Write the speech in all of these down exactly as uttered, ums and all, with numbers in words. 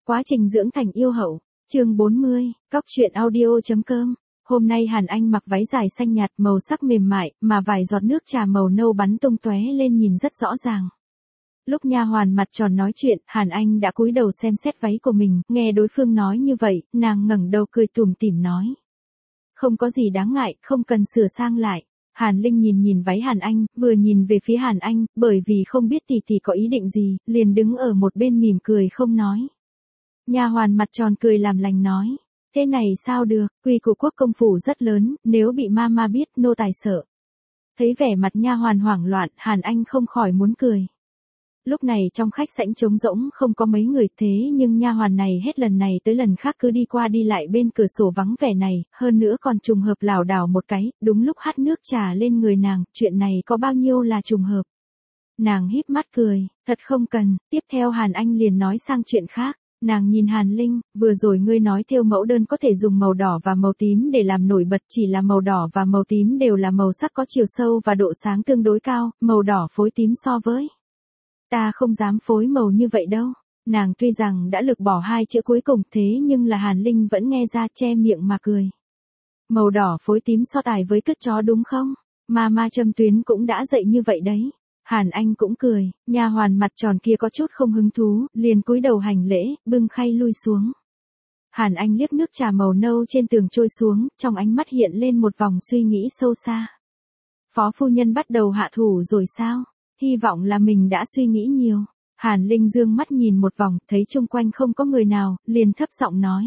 Quá trình dưỡng thành yêu hậu, chương bốn mươi, cóc truyện audio.com. Hôm nay Hàn Anh mặc váy dài xanh nhạt màu sắc mềm mại, mà vài giọt nước trà màu nâu bắn tung tóe lên nhìn rất rõ ràng. Lúc nha hoàn mặt tròn nói chuyện, Hàn Anh đã cúi đầu xem xét váy của mình, nghe đối phương nói như vậy, nàng ngẩng đầu cười tủm tỉm nói. Không có gì đáng ngại, không cần sửa sang lại. Hàn Linh nhìn nhìn váy Hàn Anh, vừa nhìn về phía Hàn Anh, bởi vì không biết tỷ tỷ có ý định gì, liền đứng ở một bên mỉm cười không nói. Nha hoàn mặt tròn cười làm lành nói, thế này sao được, quy củ quốc công phủ rất lớn, nếu bị mama biết nô tài sợ. Thấy vẻ mặt nha hoàn hoảng loạn, Hàn Anh không khỏi muốn cười. Lúc này trong khách sảnh trống rỗng không có mấy người, thế nhưng nha hoàn này hết lần này tới lần khác cứ đi qua đi lại bên cửa sổ vắng vẻ này, hơn nữa còn trùng hợp lảo đảo một cái, đúng lúc hắt nước trà lên người nàng, chuyện này có bao nhiêu là trùng hợp. Nàng híp mắt cười, thật không cần, tiếp theo Hàn Anh liền nói sang chuyện khác. Nàng nhìn Hàn Linh, vừa rồi ngươi nói thêu mẫu đơn có thể dùng màu đỏ và màu tím để làm nổi bật, chỉ là màu đỏ và màu tím đều là màu sắc có chiều sâu và độ sáng tương đối cao, màu đỏ phối tím so với. Ta không dám phối màu như vậy đâu. Nàng tuy rằng đã lược bỏ hai chữ cuối cùng thế nhưng là Hàn Linh vẫn nghe ra che miệng mà cười. Màu đỏ phối tím so tài với cứt chó đúng không? Mama Châm Tuyến cũng đã dạy như vậy đấy. Hàn Anh cũng cười, nha hoàn mặt tròn kia có chút không hứng thú, liền cúi đầu hành lễ, bưng khay lui xuống. Hàn Anh liếc nước trà màu nâu trên tường trôi xuống, trong ánh mắt hiện lên một vòng suy nghĩ sâu xa. Phó phu nhân bắt đầu hạ thủ rồi sao? Hy vọng là mình đã suy nghĩ nhiều. Hàn Linh dương mắt nhìn một vòng, thấy chung quanh không có người nào, liền thấp giọng nói.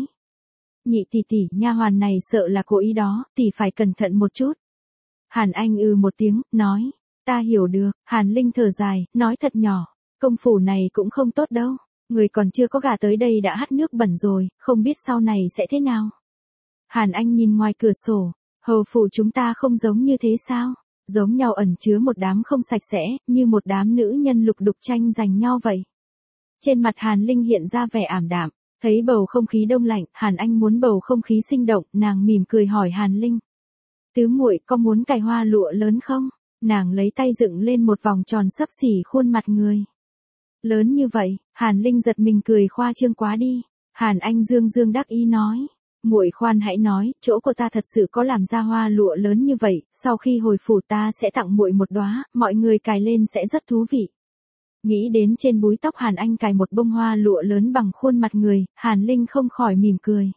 Nhị tỷ tỷ, nha hoàn này sợ là cố ý đó, tỷ phải cẩn thận một chút. Hàn Anh ư một tiếng, nói. Ta hiểu được, Hàn Linh thở dài, nói thật nhỏ, công phủ này cũng không tốt đâu, người còn chưa có gả tới đây đã hắt nước bẩn rồi, không biết sau này sẽ thế nào. Hàn Anh nhìn ngoài cửa sổ, hầu phủ chúng ta không giống như thế sao, giống nhau ẩn chứa một đám không sạch sẽ, như một đám nữ nhân lục đục tranh giành nhau vậy. Trên mặt Hàn Linh hiện ra vẻ ảm đạm, thấy bầu không khí đông lạnh, Hàn Anh muốn bầu không khí sinh động, nàng mỉm cười hỏi Hàn Linh. Tứ muội có muốn cài hoa lụa lớn không? Nàng lấy tay dựng lên một vòng tròn xấp xỉ khuôn mặt người. Lớn như vậy, Hàn Linh giật mình cười khoa trương quá đi. Hàn Anh dương dương đắc ý nói, muội khoan hãy nói, chỗ của ta thật sự có làm ra hoa lụa lớn như vậy, sau khi hồi phủ ta sẽ tặng muội một đóa, mọi người cài lên sẽ rất thú vị. Nghĩ đến trên búi tóc Hàn Anh cài một bông hoa lụa lớn bằng khuôn mặt người, Hàn Linh không khỏi mỉm cười.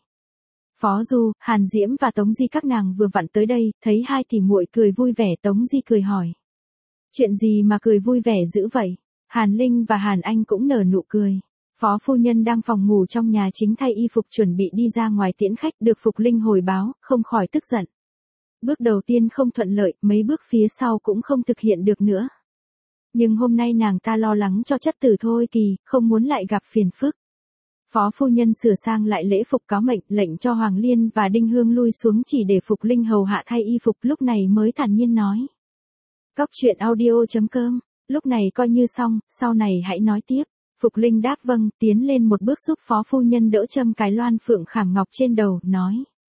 Phó Du, Hàn Diễm và Tống Di các nàng vừa vặn tới đây, thấy hai tỷ muội cười vui vẻ, Tống Di cười hỏi. Chuyện gì mà cười vui vẻ dữ vậy? Hàn Linh và Hàn Anh cũng nở nụ cười. Phó phu nhân đang phòng ngủ trong nhà chính thay y phục chuẩn bị đi ra ngoài tiễn khách, được Phục Linh hồi báo, không khỏi tức giận. Bước đầu tiên không thuận lợi, mấy bước phía sau cũng không thực hiện được nữa. Nhưng hôm nay nàng ta lo lắng cho chất tử Thôi Kỳ, không muốn lại gặp phiền phức. Phó phu nhân sửa sang lại lễ phục cáo mệnh, lệnh cho Hoàng Liên và Đinh Hương lui xuống chỉ để Phục Linh hầu hạ thay y phục, lúc này mới thản nhiên nói. Cóc truyện audio.com, lúc này coi như xong, sau này hãy nói tiếp. Phục Linh đáp vâng, tiến lên một bước giúp phó phu nhân đỡ châm cái loan phượng khảm ngọc trên đầu, nói.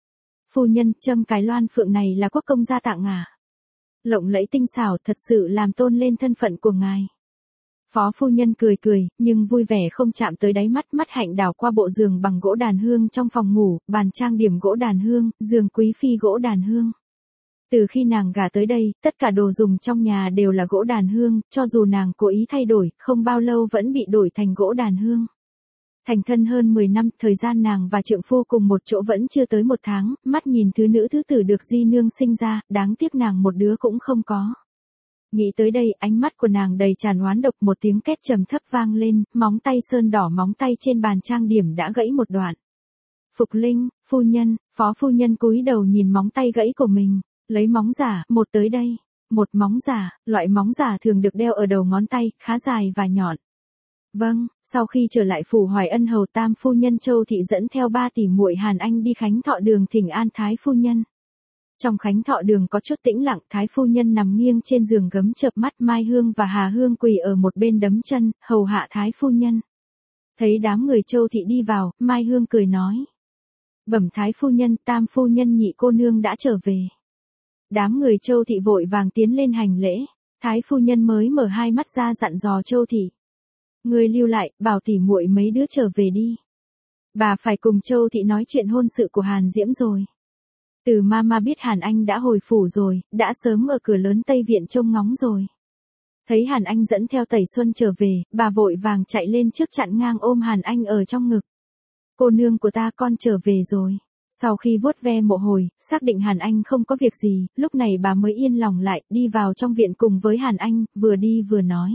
Phu nhân, châm cái loan phượng này là quốc công gia tặng à? Lộng lẫy tinh xảo, thật sự làm tôn lên thân phận của ngài. Phó phu nhân cười cười, nhưng vui vẻ không chạm tới đáy mắt, mắt hạnh đảo qua bộ giường bằng gỗ đàn hương trong phòng ngủ, bàn trang điểm gỗ đàn hương, giường quý phi gỗ đàn hương. Từ khi nàng gả tới đây, tất cả đồ dùng trong nhà đều là gỗ đàn hương, cho dù nàng cố ý thay đổi, không bao lâu vẫn bị đổi thành gỗ đàn hương. Thành thân hơn mười năm, thời gian nàng và trượng phu cùng một chỗ vẫn chưa tới một tháng, mắt nhìn thứ nữ thứ tử được di nương sinh ra, đáng tiếc nàng một đứa cũng không có. Nghĩ tới đây, ánh mắt của nàng đầy tràn oán độc, một tiếng két trầm thấp vang lên, móng tay sơn đỏ móng tay trên bàn trang điểm đã gãy một đoạn. Phục Linh, phu nhân, phó phu nhân cúi đầu nhìn móng tay gãy của mình, lấy móng giả, một tới đây. Một móng giả, loại móng giả thường được đeo ở đầu ngón tay, khá dài và nhọn. Vâng, sau khi trở lại phủ Hoài Ân hầu tam phu nhân Châu Thị dẫn theo ba tỷ muội Hàn Anh đi khánh thọ đường thỉnh an thái phu nhân. Trong khánh thọ đường có chút tĩnh lặng, thái phu nhân nằm nghiêng trên giường gấm chợp mắt, Mai Hương và Hà Hương quỳ ở một bên đấm chân, hầu hạ thái phu nhân. Thấy đám người Châu Thị đi vào, Mai Hương cười nói. Bẩm thái phu nhân, tam phu nhân nhị cô nương đã trở về. Đám người Châu Thị vội vàng tiến lên hành lễ, thái phu nhân mới mở hai mắt ra dặn dò Châu Thị. Ngươi lưu lại, bảo tỉ muội mấy đứa trở về đi. Bà phải cùng Châu Thị nói chuyện hôn sự của Hàn Diễm rồi. Từ Mama biết Hàn Anh đã hồi phủ rồi, đã sớm ở cửa lớn Tây Viện trông ngóng rồi. Thấy Hàn Anh dẫn theo Tẩy Xuân trở về, bà vội vàng chạy lên trước chặn ngang ôm Hàn Anh ở trong ngực. Cô nương của ta, con trở về rồi. Sau khi vuốt ve một hồi, xác định Hàn Anh không có việc gì, lúc này bà mới yên lòng lại, đi vào trong viện cùng với Hàn Anh, vừa đi vừa nói.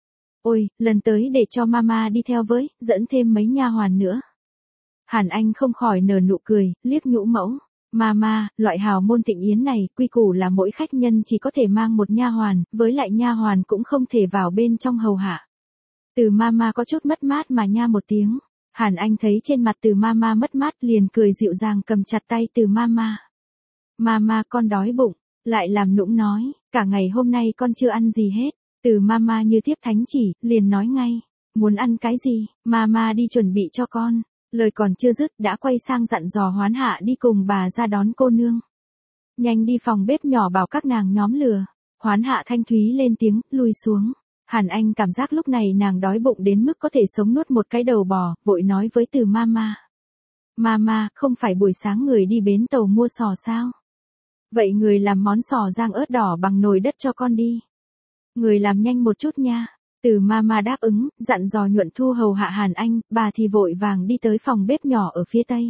Ôi, lần tới để cho Mama đi theo với, dẫn thêm mấy nha hoàn nữa. Hàn Anh không khỏi nở nụ cười, liếc nhũ mẫu. Mama, loại hào môn Thịnh Yến này, quy củ là mỗi khách nhân chỉ có thể mang một nha hoàn, với lại nha hoàn cũng không thể vào bên trong hầu hạ. Từ Mama có chút mất mát mà nha một tiếng. Hàn Anh thấy trên mặt Từ Mama mất mát liền cười dịu dàng cầm chặt tay Từ Mama. Mama, con đói bụng, lại làm nũng nói, cả ngày hôm nay con chưa ăn gì hết. Từ Mama như tiếp thánh chỉ, liền nói ngay, muốn ăn cái gì, Mama đi chuẩn bị cho con. Lời còn chưa dứt đã quay sang dặn dò Hoán Hạ đi cùng bà ra đón cô nương. Nhanh đi phòng bếp nhỏ bảo các nàng nhóm lửa. Hoán Hạ thanh thúy lên tiếng, lui xuống. Hàn Anh cảm giác lúc này nàng đói bụng đến mức có thể sống nuốt một cái đầu bò, vội nói với Từ Mama. Mama, không phải buổi sáng người đi bến tàu mua sò sao? Vậy người làm món sò rang ớt đỏ bằng nồi đất cho con đi. Người làm nhanh một chút nha. Từ Mama đáp ứng, dặn dò Nhuận Thu hầu hạ Hàn Anh, bà thì vội vàng đi tới phòng bếp nhỏ ở phía tây.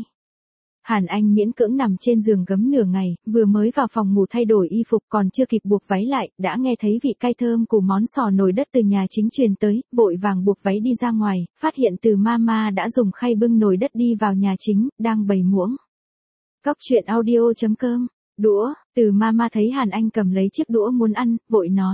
Hàn Anh miễn cưỡng nằm trên giường gấm nửa ngày, vừa mới vào phòng ngủ thay đổi y phục còn chưa kịp buộc váy lại, đã nghe thấy vị cay thơm của món sò nồi đất từ nhà chính truyền tới, vội vàng buộc váy đi ra ngoài, phát hiện Từ Mama đã dùng khay bưng nồi đất đi vào nhà chính, đang bày muỗng. Cóc truyện audio chấm com, đũa, Từ Mama thấy Hàn Anh cầm lấy chiếc đũa muốn ăn, vội nói.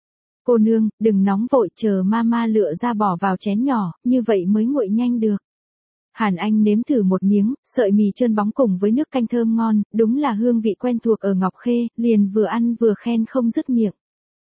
Cô nương, đừng nóng vội, chờ Mama lựa ra bỏ vào chén nhỏ, như vậy mới nguội nhanh được. Hàn Anh nếm thử một miếng, sợi mì trơn bóng cùng với nước canh thơm ngon, đúng là hương vị quen thuộc ở Ngọc Khê, liền vừa ăn vừa khen không dứt miệng.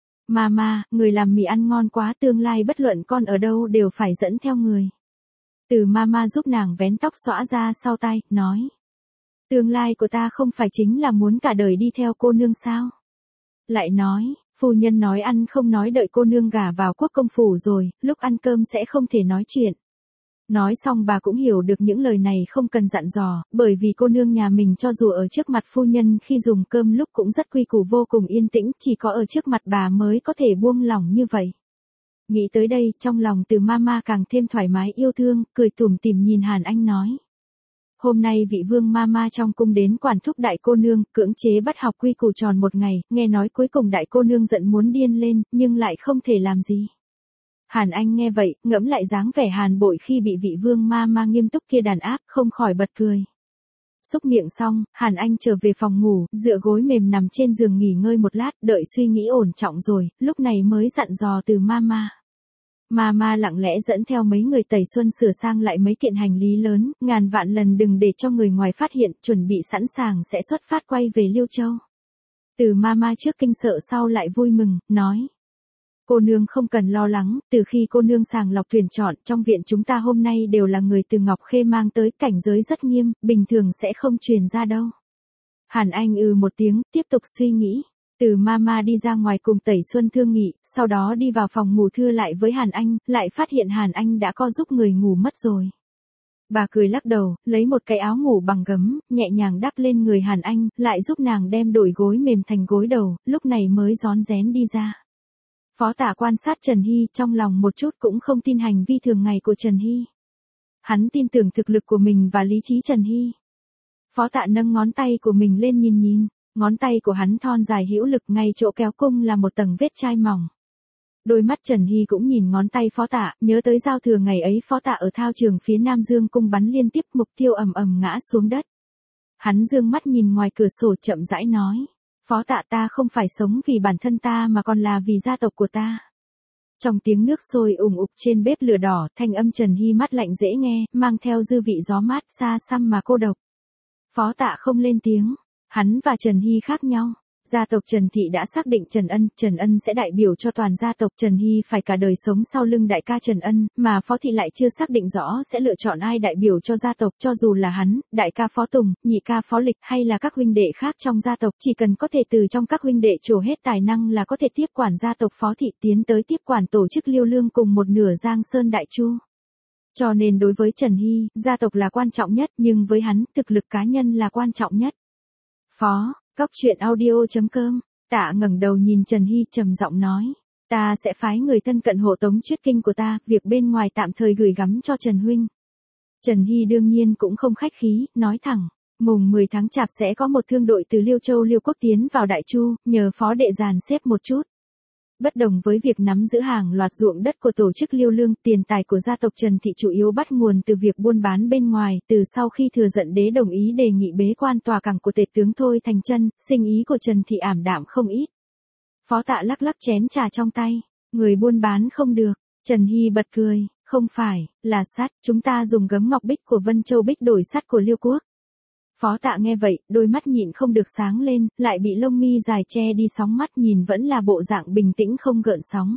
Mama, người làm mì ăn ngon quá, tương lai bất luận con ở đâu đều phải dẫn theo người. Từ Mama giúp nàng vén tóc xõa ra sau tai, nói. Tương lai của ta không phải chính là muốn cả đời đi theo cô nương sao? Lại nói. Phu nhân nói ăn không nói đợi cô nương gả vào quốc công phủ rồi, lúc ăn cơm sẽ không thể nói chuyện. Nói xong bà cũng hiểu được những lời này không cần dặn dò, bởi vì cô nương nhà mình cho dù ở trước mặt phu nhân khi dùng cơm lúc cũng rất quy củ vô cùng yên tĩnh, chỉ có ở trước mặt bà mới có thể buông lỏng như vậy. Nghĩ tới đây, trong lòng Từ Mama càng thêm thoải mái yêu thương, cười tủm tỉm nhìn Hàn Anh nói. Hôm nay vị vương Mama trong cung đến quản thúc đại cô nương, cưỡng chế bắt học quy củ tròn một ngày, nghe nói cuối cùng đại cô nương giận muốn điên lên, nhưng lại không thể làm gì. Hàn Anh nghe vậy, ngẫm lại dáng vẻ Hàn Bội khi bị vị vương Mama nghiêm túc kia đàn áp, không khỏi bật cười. Xúc miệng xong, Hàn Anh trở về phòng ngủ, dựa gối mềm nằm trên giường nghỉ ngơi một lát, đợi suy nghĩ ổn trọng rồi, lúc này mới dặn dò Từ Mama. Mama lặng lẽ dẫn theo mấy người Tẩy Xuân sửa sang lại mấy kiện hành lý lớn, ngàn vạn lần đừng để cho người ngoài phát hiện, chuẩn bị sẵn sàng sẽ xuất phát quay về Liêu Châu. Từ Mama trước kinh sợ sau lại vui mừng, nói. Cô nương không cần lo lắng, từ khi cô nương sàng lọc tuyển chọn, trong viện chúng ta hôm nay đều là người từ Ngọc Khê mang tới, cảnh giới rất nghiêm, bình thường sẽ không truyền ra đâu. Hàn Anh ừ một tiếng, tiếp tục suy nghĩ. Từ Mama đi ra ngoài cùng Tẩy Xuân thương nghị, sau đó đi vào phòng ngủ thưa lại với Hàn Anh, lại phát hiện Hàn Anh đã co giúp người ngủ mất rồi. Bà cười lắc đầu, lấy một cái áo ngủ bằng gấm, nhẹ nhàng đắp lên người Hàn Anh, lại giúp nàng đem đổi gối mềm thành gối đầu, lúc này mới rón rén đi ra. Phó Tả quan sát Trần Hy, trong lòng một chút cũng không tin hành vi thường ngày của Trần Hy. Hắn tin tưởng thực lực của mình và lý trí Trần Hy. Phó Tạ nâng ngón tay của mình lên nhìn nhìn. Ngón tay của hắn thon dài hữu lực, ngay chỗ kéo cung là một tầng vết chai mỏng. Đôi mắt Trần Hy cũng nhìn ngón tay Phó Tạ, nhớ tới giao thừa ngày ấy Phó Tạ ở thao trường phía Nam Dương cung bắn liên tiếp, mục tiêu ầm ầm ngã xuống đất. Hắn dương mắt nhìn ngoài cửa sổ chậm rãi nói. Phó Tạ, ta không phải sống vì bản thân ta mà còn là vì gia tộc của ta. Trong tiếng nước sôi ủng ục trên bếp lửa đỏ, thanh âm Trần Hy mắt lạnh dễ nghe, mang theo dư vị gió mát xa xăm mà cô độc. Phó Tạ không lên tiếng. Hắn và Trần Hy khác nhau. Gia tộc Trần Thị đã xác định Trần Ân, Trần Ân sẽ đại biểu cho toàn gia tộc. Trần Hy phải cả đời sống sau lưng đại ca Trần Ân, mà Phó Thị lại chưa xác định rõ sẽ lựa chọn ai đại biểu cho gia tộc, cho dù là hắn, đại ca Phó Tùng, nhị ca Phó Lịch hay là các huynh đệ khác trong gia tộc, chỉ cần có thể từ trong các huynh đệ trổ hết tài năng là có thể tiếp quản gia tộc Phó Thị, tiến tới tiếp quản tổ chức Liêu Lương cùng một nửa Giang Sơn Đại Chu. Cho nên đối với Trần Hy, gia tộc là quan trọng nhất, nhưng với hắn, thực lực cá nhân là quan trọng nhất. Phó, Cóc truyện audio.com, Tạ ngẩng đầu nhìn Trần Hy trầm giọng nói. Ta sẽ phái người thân cận hộ tống Chuyết Kinh của ta, việc bên ngoài tạm thời gửi gắm cho Trần Huynh. Trần Hy đương nhiên cũng không khách khí, nói thẳng. Mùng mười tháng chạp sẽ có một thương đội từ Liêu Châu Liêu Quốc tiến vào Đại Chu, nhờ phó đệ dàn xếp một chút. Bất đồng với việc nắm giữ hàng loạt ruộng đất của tổ chức Liêu Lương, tiền tài của gia tộc Trần Thị chủ yếu bắt nguồn từ việc buôn bán bên ngoài, từ sau khi Thừa Dận Đế đồng ý đề nghị bế quan tòa cảng của tể tướng Thôi Thành Chân, sinh ý của Trần Thị ảm đạm không ít. Phó Tạ lắc lắc chén trà trong tay, người buôn bán không được, Trần Hy bật cười, không phải, là sắt, chúng ta dùng gấm ngọc bích của Vân Châu Bích đổi sắt của Liêu Quốc. Phó Tạ nghe vậy, đôi mắt nhịn không được sáng lên, lại bị lông mi dài che đi sóng mắt, nhìn vẫn là bộ dạng bình tĩnh không gợn sóng.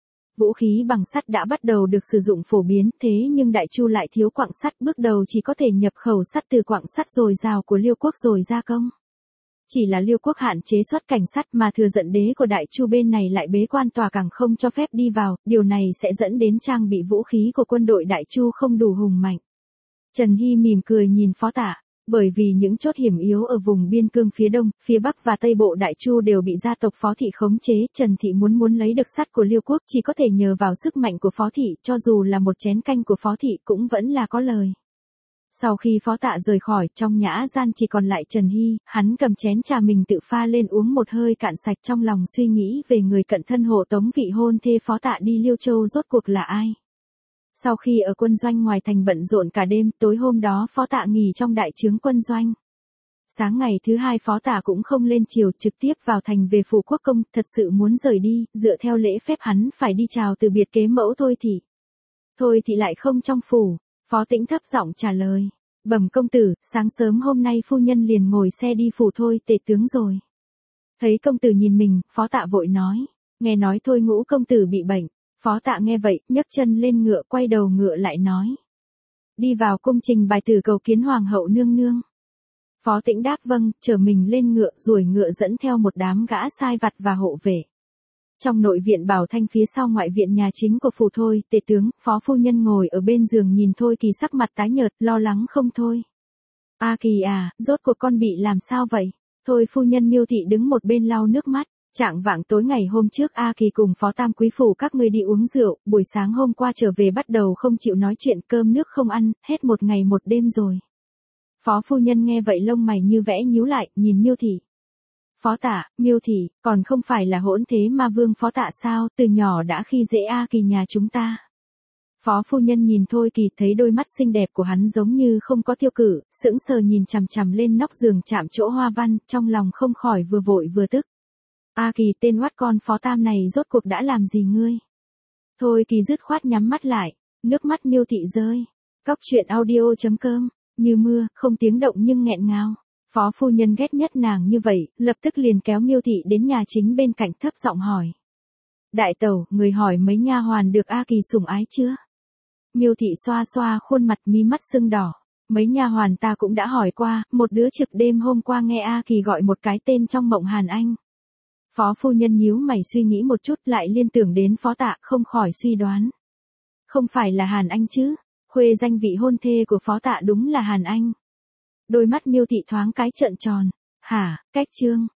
Vũ khí bằng sắt đã bắt đầu được sử dụng phổ biến, thế nhưng Đại Chu lại thiếu quặng sắt, bước đầu chỉ có thể nhập khẩu sắt từ quặng sắt dồi dào của Liêu Quốc rồi gia công. Chỉ là Liêu Quốc hạn chế xuất cảnh sắt mà Thừa Dận Đế của Đại Chu bên này lại bế quan tòa cảng không cho phép đi vào, điều này sẽ dẫn đến trang bị vũ khí của quân đội Đại Chu không đủ hùng mạnh. Trần Hy mỉm cười nhìn Phó Tạ. Bởi vì những chốt hiểm yếu ở vùng biên cương phía đông, phía bắc và tây bộ Đại Chu đều bị gia tộc Phó Thị khống chế, Trần Thị muốn muốn lấy được sắt của Liêu Quốc chỉ có thể nhờ vào sức mạnh của Phó Thị, cho dù là một chén canh của Phó Thị cũng vẫn là có lời. Sau khi Phó Tạ rời khỏi, trong nhã gian chỉ còn lại Trần Hy, hắn cầm chén trà mình tự pha lên uống một hơi cạn sạch, trong lòng suy nghĩ về người cận thân hộ tống vị hôn thê Phó Tạ đi Liêu Châu rốt cuộc là ai. Sau khi ở quân doanh ngoài thành bận rộn cả đêm, tối hôm đó Phó Tạ nghỉ trong đại trướng quân doanh. Sáng ngày thứ hai Phó Tạ cũng không lên triều, trực tiếp vào thành về phủ quốc công, thật sự muốn rời đi, dựa theo lễ phép hắn phải đi chào từ biệt kế mẫu Thôi Thị. Thôi Thị lại không trong phủ, Phó Tĩnh thấp giọng trả lời. Bẩm công tử, sáng sớm hôm nay phu nhân liền ngồi xe đi phủ Thôi tể tướng rồi. Thấy công tử nhìn mình, Phó Tạ vội nói. Nghe nói Thôi Ngũ công tử bị bệnh. Phó Tạ nghe vậy, nhấc chân lên ngựa, quay đầu ngựa lại nói. Đi vào cung trình bài tử cầu kiến hoàng hậu nương nương. Phó Tĩnh đáp vâng, chở mình lên ngựa, rồi ngựa dẫn theo một đám gã sai vặt và hộ vệ. Trong nội viện Bảo Thanh phía sau ngoại viện nhà chính của phủ Thôi, tể tướng, Phó phu nhân ngồi ở bên giường nhìn Thôi Kỳ sắc mặt tái nhợt, lo lắng không thôi. A Kỳ à, rốt cuộc con bị làm sao vậy? Thôi phu nhân Miêu Thị đứng một bên lau nước mắt. Trạng vạng tối ngày hôm trước A Kỳ cùng Phó Tam quý phủ các ngươi đi uống rượu, buổi sáng hôm qua trở về bắt đầu không chịu nói chuyện, cơm nước không ăn, hết một ngày một đêm rồi. Phó phu nhân nghe vậy lông mày như vẽ nhíu lại, nhìn Miêu Thị. Phó Tạ, Miêu Thị, còn không phải là hỗn thế ma vương Phó Tạ sao, từ nhỏ đã khi dễ A Kỳ nhà chúng ta. Phó phu nhân nhìn Thôi Kỳ, thấy đôi mắt xinh đẹp của hắn giống như không có tiêu cử, sững sờ nhìn chằm chằm lên nóc giường chạm chỗ hoa văn, trong lòng không khỏi vừa vội vừa tức. A Kỳ, tên oát con Phó Tam này rốt cuộc đã làm gì ngươi? Thôi Kỳ dứt khoát nhắm mắt lại, nước mắt Miêu Thị rơi. Cóc truyện audio.com, như mưa, không tiếng động nhưng nghẹn ngào. Phó phu nhân ghét nhất nàng như vậy, lập tức liền kéo Miêu Thị đến nhà chính bên cạnh thấp giọng hỏi. Đại tẩu, người hỏi mấy nha hoàn được A Kỳ sủng ái chưa? Miêu Thị xoa xoa khuôn mặt, mí mắt sưng đỏ. Mấy nha hoàn ta cũng đã hỏi qua, một đứa trực đêm hôm qua nghe A Kỳ gọi một cái tên trong mộng Hàn Anh. Phó phu nhân nhíu mày suy nghĩ một chút, lại liên tưởng đến Phó Tạ, không khỏi suy đoán. Không phải là Hàn Anh chứ, khuê danh vị hôn thê của Phó Tạ đúng là Hàn Anh. Đôi mắt Miêu Thị thoáng cái trợn tròn. Hả, cách trương,